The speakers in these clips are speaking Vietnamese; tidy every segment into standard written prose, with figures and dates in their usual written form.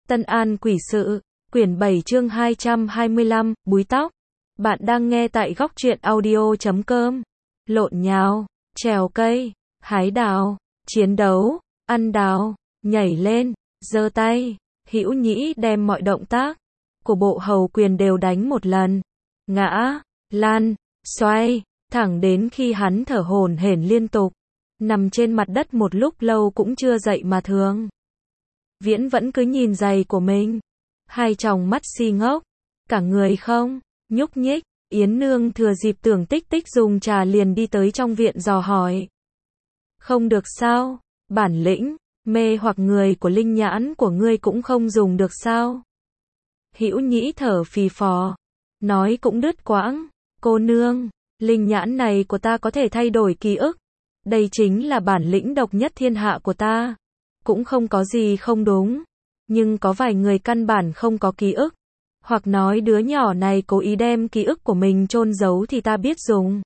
Tân An Quỷ Sự, quyển 7 chương 225, búi tóc. Bạn đang nghe tại góc truyện audio.com. Lộn nhào, trèo cây, hái đào, chiến đấu, ăn đào, nhảy lên, giơ tay. Hữu Nhĩ đem mọi động tác của bộ hầu quyền đều đánh một lần. Ngã, lăn, xoay, thẳng đến khi hắn thở hổn hển liên tục, nằm trên mặt đất một lúc lâu cũng chưa dậy mà thường. Viễn vẫn cứ nhìn giày của mình, hai tròng mắt si ngốc, cả người không nhúc nhích. Yến Nương thừa dịp Tưởng Tích Tích dùng trà liền đi tới trong viện dò hỏi. Không được sao? Bản lĩnh mê hoặc người của linh nhãn của ngươi cũng không dùng được sao? Hữu Nhĩ thở phì phò, nói cũng đứt quãng. Cô nương, linh nhãn này của ta có thể thay đổi ký ức. Đây chính là bản lĩnh độc nhất thiên hạ của ta. Cũng không có gì không đúng. Nhưng có vài người căn bản không có ký ức. Hoặc nói đứa nhỏ này cố ý đem ký ức của mình chôn giấu thì ta biết dùng.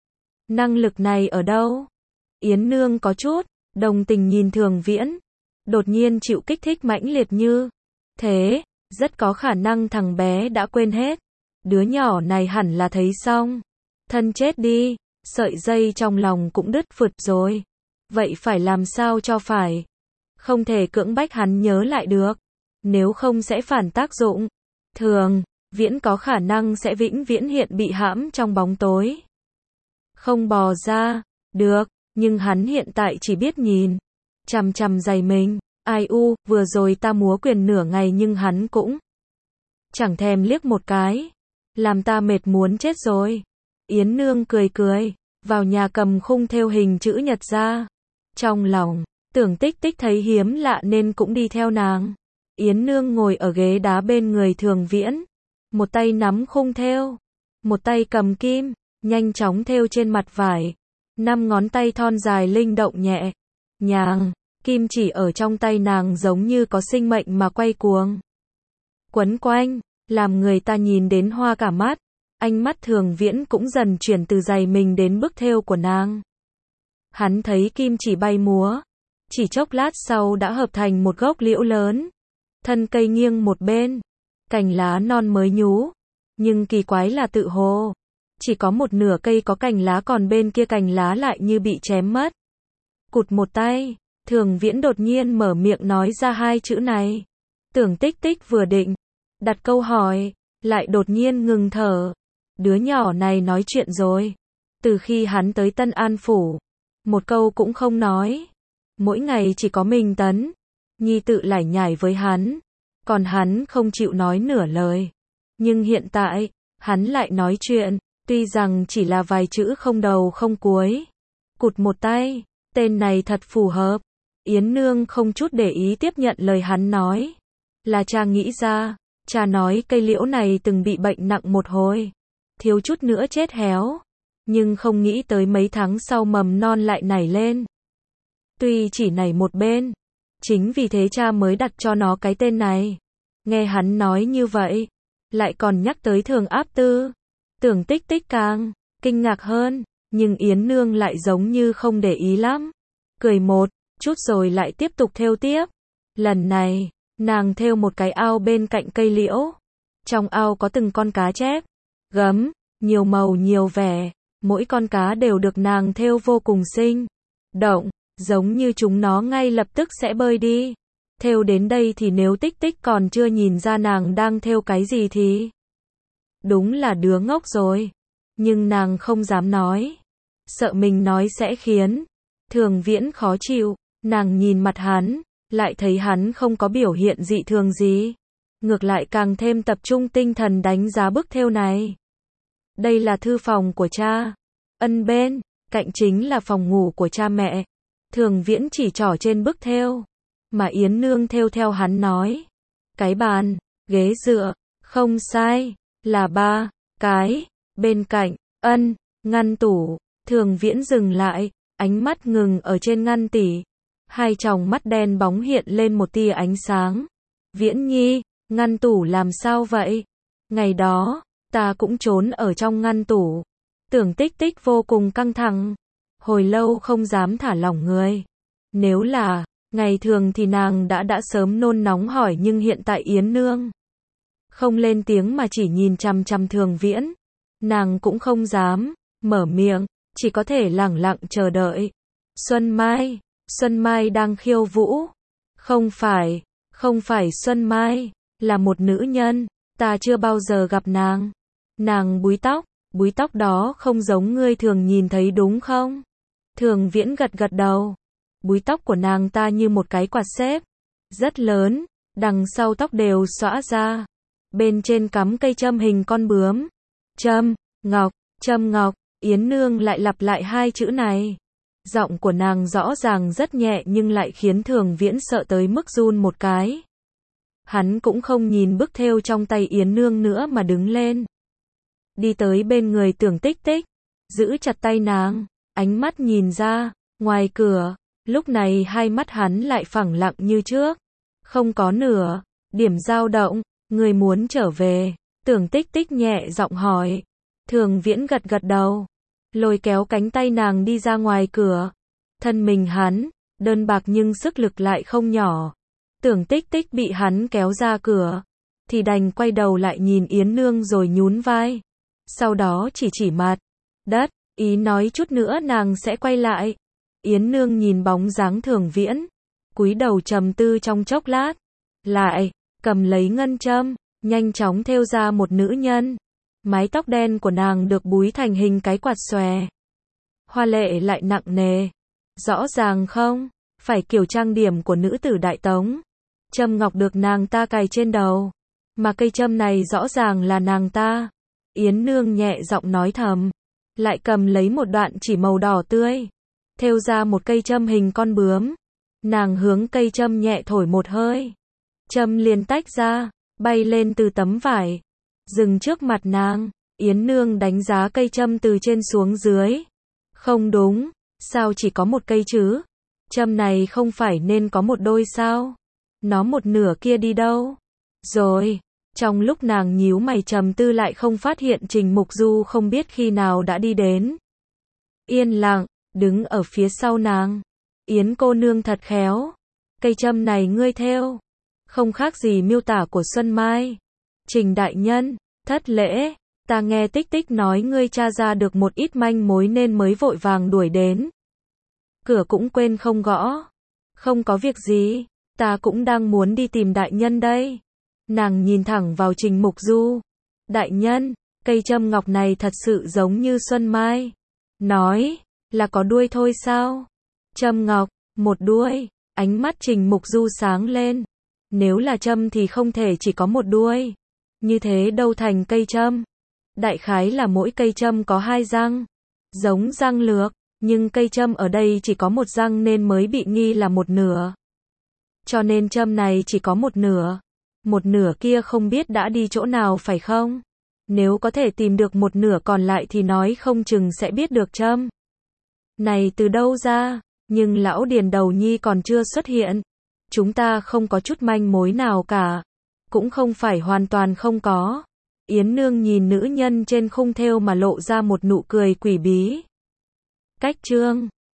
Năng lực này ở đâu? Yến Nương có chút đồng tình nhìn Thường Viễn. Đột nhiên chịu kích thích mãnh liệt như thế, rất có khả năng thằng bé đã quên hết. Đứa nhỏ này hẳn là thấy xong thân chết đi, sợi dây trong lòng cũng đứt phượt rồi. Vậy phải làm sao cho phải? Không thể cưỡng bách hắn nhớ lại được, nếu không sẽ phản tác dụng. Thường Viễn có khả năng sẽ vĩnh viễn hiện bị hãm trong bóng tối, không bò ra được, nhưng hắn hiện tại chỉ biết nhìn chằm chằm giày mình. Ai u, vừa rồi ta múa quyền nửa ngày nhưng hắn cũng chẳng thèm liếc một cái, làm ta mệt muốn chết rồi. Yến Nương cười cười, vào nhà cầm khung thêu hình chữ nhật ra. Trong lòng Tưởng Tích Tích thấy hiếm lạ nên cũng đi theo nàng. Yến Nương ngồi ở ghế đá bên người Thường Viễn, một tay nắm khung thêu, một tay cầm kim, nhanh chóng thêu trên mặt vải. 5 ngón tay thon dài linh động nhẹ nhàng, kim chỉ ở trong tay nàng giống như có sinh mệnh mà quay cuồng, quấn quanh, làm người ta nhìn đến hoa cả mắt. Ánh mắt Thường Viễn cũng dần chuyển từ giày mình đến bức thêu của nàng. Hắn thấy kim chỉ bay múa, chỉ chốc lát sau đã hợp thành một gốc liễu lớn. Thân cây nghiêng một bên, cành lá non mới nhú, nhưng kỳ quái là tự hồ chỉ có một nửa cây có cành lá, còn bên kia cành lá lại như bị chém mất. Cụt một tay, Thường Viễn đột nhiên mở miệng nói ra hai chữ này. Tưởng Tích Tích vừa định đặt câu hỏi, lại đột nhiên ngừng thở. Đứa nhỏ này nói chuyện rồi. Từ khi hắn tới Tân An Phủ, một câu cũng không nói. Mỗi ngày chỉ có mình Tấn Nhi tự lải nhải với hắn, còn hắn không chịu nói nửa lời. Nhưng hiện tại, hắn lại nói chuyện, tuy rằng chỉ là vài chữ không đầu không cuối. Cụt một tay, tên này thật phù hợp. Yến Nương không chút để ý tiếp nhận lời hắn nói. Là cha nghĩ ra, cha nói cây liễu này từng bị bệnh nặng một hồi, thiếu chút nữa chết héo. Nhưng không nghĩ tới mấy tháng sau mầm non lại nảy lên. Tuy chỉ nảy một bên, chính vì thế cha mới đặt cho nó cái tên này. Nghe hắn nói như vậy, lại còn nhắc tới Thường Áp Tư. Tưởng Tích Tích càng kinh ngạc hơn, nhưng Yến Nương lại giống như không để ý lắm. Cười một chút rồi lại tiếp tục thêu tiếp. Lần này, nàng thêu một cái ao bên cạnh cây liễu. Trong ao có từng con cá chép, gấm, nhiều màu nhiều vẻ. Mỗi con cá đều được nàng thêu vô cùng sinh động, giống như chúng nó ngay lập tức sẽ bơi đi. Thêu đến đây thì nếu Tích Tích còn chưa nhìn ra nàng đang thêu cái gì thì đúng là đứa ngốc rồi. Nhưng nàng không dám nói, sợ mình nói sẽ khiến Thường Viễn khó chịu. Nàng nhìn mặt hắn, lại thấy hắn không có biểu hiện dị thường gì, ngược lại càng thêm tập trung tinh thần đánh giá bức thêu này. Đây là thư phòng của cha. Bên cạnh chính là phòng ngủ của cha mẹ. Thường Viễn chỉ trỏ trên bức thêu, mà Yến Nương thêu theo hắn nói. Cái bàn, ghế dựa, không sai, là 3 cái. Bên cạnh, ngăn tủ. Thường Viễn dừng lại, ánh mắt ngừng ở trên ngăn tỉ. Hai tròng mắt đen bóng hiện lên một tia ánh sáng. Viễn Nhi, ngăn tủ làm sao vậy? Ngày đó, ta cũng trốn ở trong ngăn tủ. Tưởng Tích Tích vô cùng căng thẳng, hồi lâu không dám thả lỏng người. Nếu là Ngày thường thì nàng đã sớm nôn nóng hỏi nhưng hiện tại Yến Nương không lên tiếng mà chỉ nhìn chằm chằm Thường Viễn. Nàng cũng không dám mở miệng, chỉ có thể lẳng lặng chờ đợi. Xuân Mai đang khiêu vũ. Không phải Xuân Mai, là một nữ nhân, ta chưa bao giờ gặp nàng. Nàng búi tóc đó không giống ngươi thường nhìn thấy đúng không? Thường Viễn gật đầu. Búi tóc của nàng ta như một cái quạt xếp, rất lớn, đằng sau tóc đều xõa ra. Bên trên cắm cây châm hình con bướm. Châm ngọc, Yến Nương lại lặp lại hai chữ này. Giọng của nàng rõ ràng rất nhẹ nhưng lại khiến Thường Viễn sợ tới mức run một cái. Hắn cũng không nhìn bức thêu trong tay Yến Nương nữa mà đứng lên. Đi tới bên người Tưởng Tích Tích, giữ chặt tay nàng, ánh mắt nhìn ra, ngoài cửa, lúc này hai mắt hắn lại phẳng lặng như trước. Không có nửa điểm dao động. Người muốn trở về? Tưởng Tích Tích nhẹ giọng hỏi. Thường Viễn gật đầu, lôi kéo cánh tay nàng đi ra ngoài cửa. Thân mình hắn, đơn bạc nhưng sức lực lại không nhỏ. Tưởng Tích Tích bị hắn kéo ra cửa, thì đành quay đầu lại nhìn Yến Nương rồi nhún vai. Sau đó chỉ mặt đất, ý nói chút nữa nàng sẽ quay lại. Yến Nương nhìn bóng dáng Thường Viễn, cúi đầu trầm tư trong chốc lát, lại cầm lấy ngân châm, nhanh chóng thêu ra một nữ nhân. Mái tóc đen của nàng được búi thành hình cái quạt xòe. Hoa lệ lại nặng nề. Rõ ràng không phải kiểu trang điểm của nữ tử Đại Tống. Châm ngọc được nàng ta cài trên đầu, mà cây châm này rõ ràng là nàng ta. Yến Nương nhẹ giọng nói thầm, lại cầm lấy một đoạn chỉ màu đỏ tươi, thêu ra một cây châm hình con bướm. Nàng hướng cây châm nhẹ thổi một hơi, châm liền tách ra, bay lên từ tấm vải, dừng trước mặt nàng. Yến Nương đánh giá cây châm từ trên xuống dưới. Không đúng, sao chỉ có một cây chứ? Châm này không phải nên có một đôi sao? Nó một nửa kia đi đâu? Rồi, trong lúc nàng nhíu mày trầm tư lại không phát hiện Trình Mục Du không biết khi nào đã đi đến. Yên lặng, đứng ở phía sau nàng. Yến cô nương thật khéo. Cây châm này ngươi thêu, không khác gì miêu tả của Xuân Mai. Trình đại nhân, thất lễ, ta nghe Tích Tích nói ngươi tra ra được một ít manh mối nên mới vội vàng đuổi đến. Cửa cũng quên không gõ. Không có việc gì, ta cũng đang muốn đi tìm đại nhân đây. Nàng nhìn thẳng vào Trình Mục Du. Đại nhân, cây châm ngọc này thật sự giống như Xuân Mai nói, là có đuôi thôi sao? Châm ngọc, một đuôi, ánh mắt Trình Mục Du sáng lên. Nếu là châm thì không thể chỉ có một đuôi. Như thế đâu thành cây châm. Đại khái là mỗi cây châm có hai răng, giống răng lược, nhưng cây châm ở đây chỉ có một răng nên mới bị nghi là một nửa. Cho nên châm này chỉ có một nửa kia không biết đã đi chỗ nào phải không? Nếu có thể tìm được một nửa còn lại thì nói không chừng sẽ biết được châm này từ đâu ra, nhưng lão Điền Đầu Nhi còn chưa xuất hiện. Chúng ta không có chút manh mối nào cả. Cũng không phải hoàn toàn không có. Yến Nương nhìn nữ nhân trên khung thêu mà lộ ra một nụ cười quỷ bí. Cách chương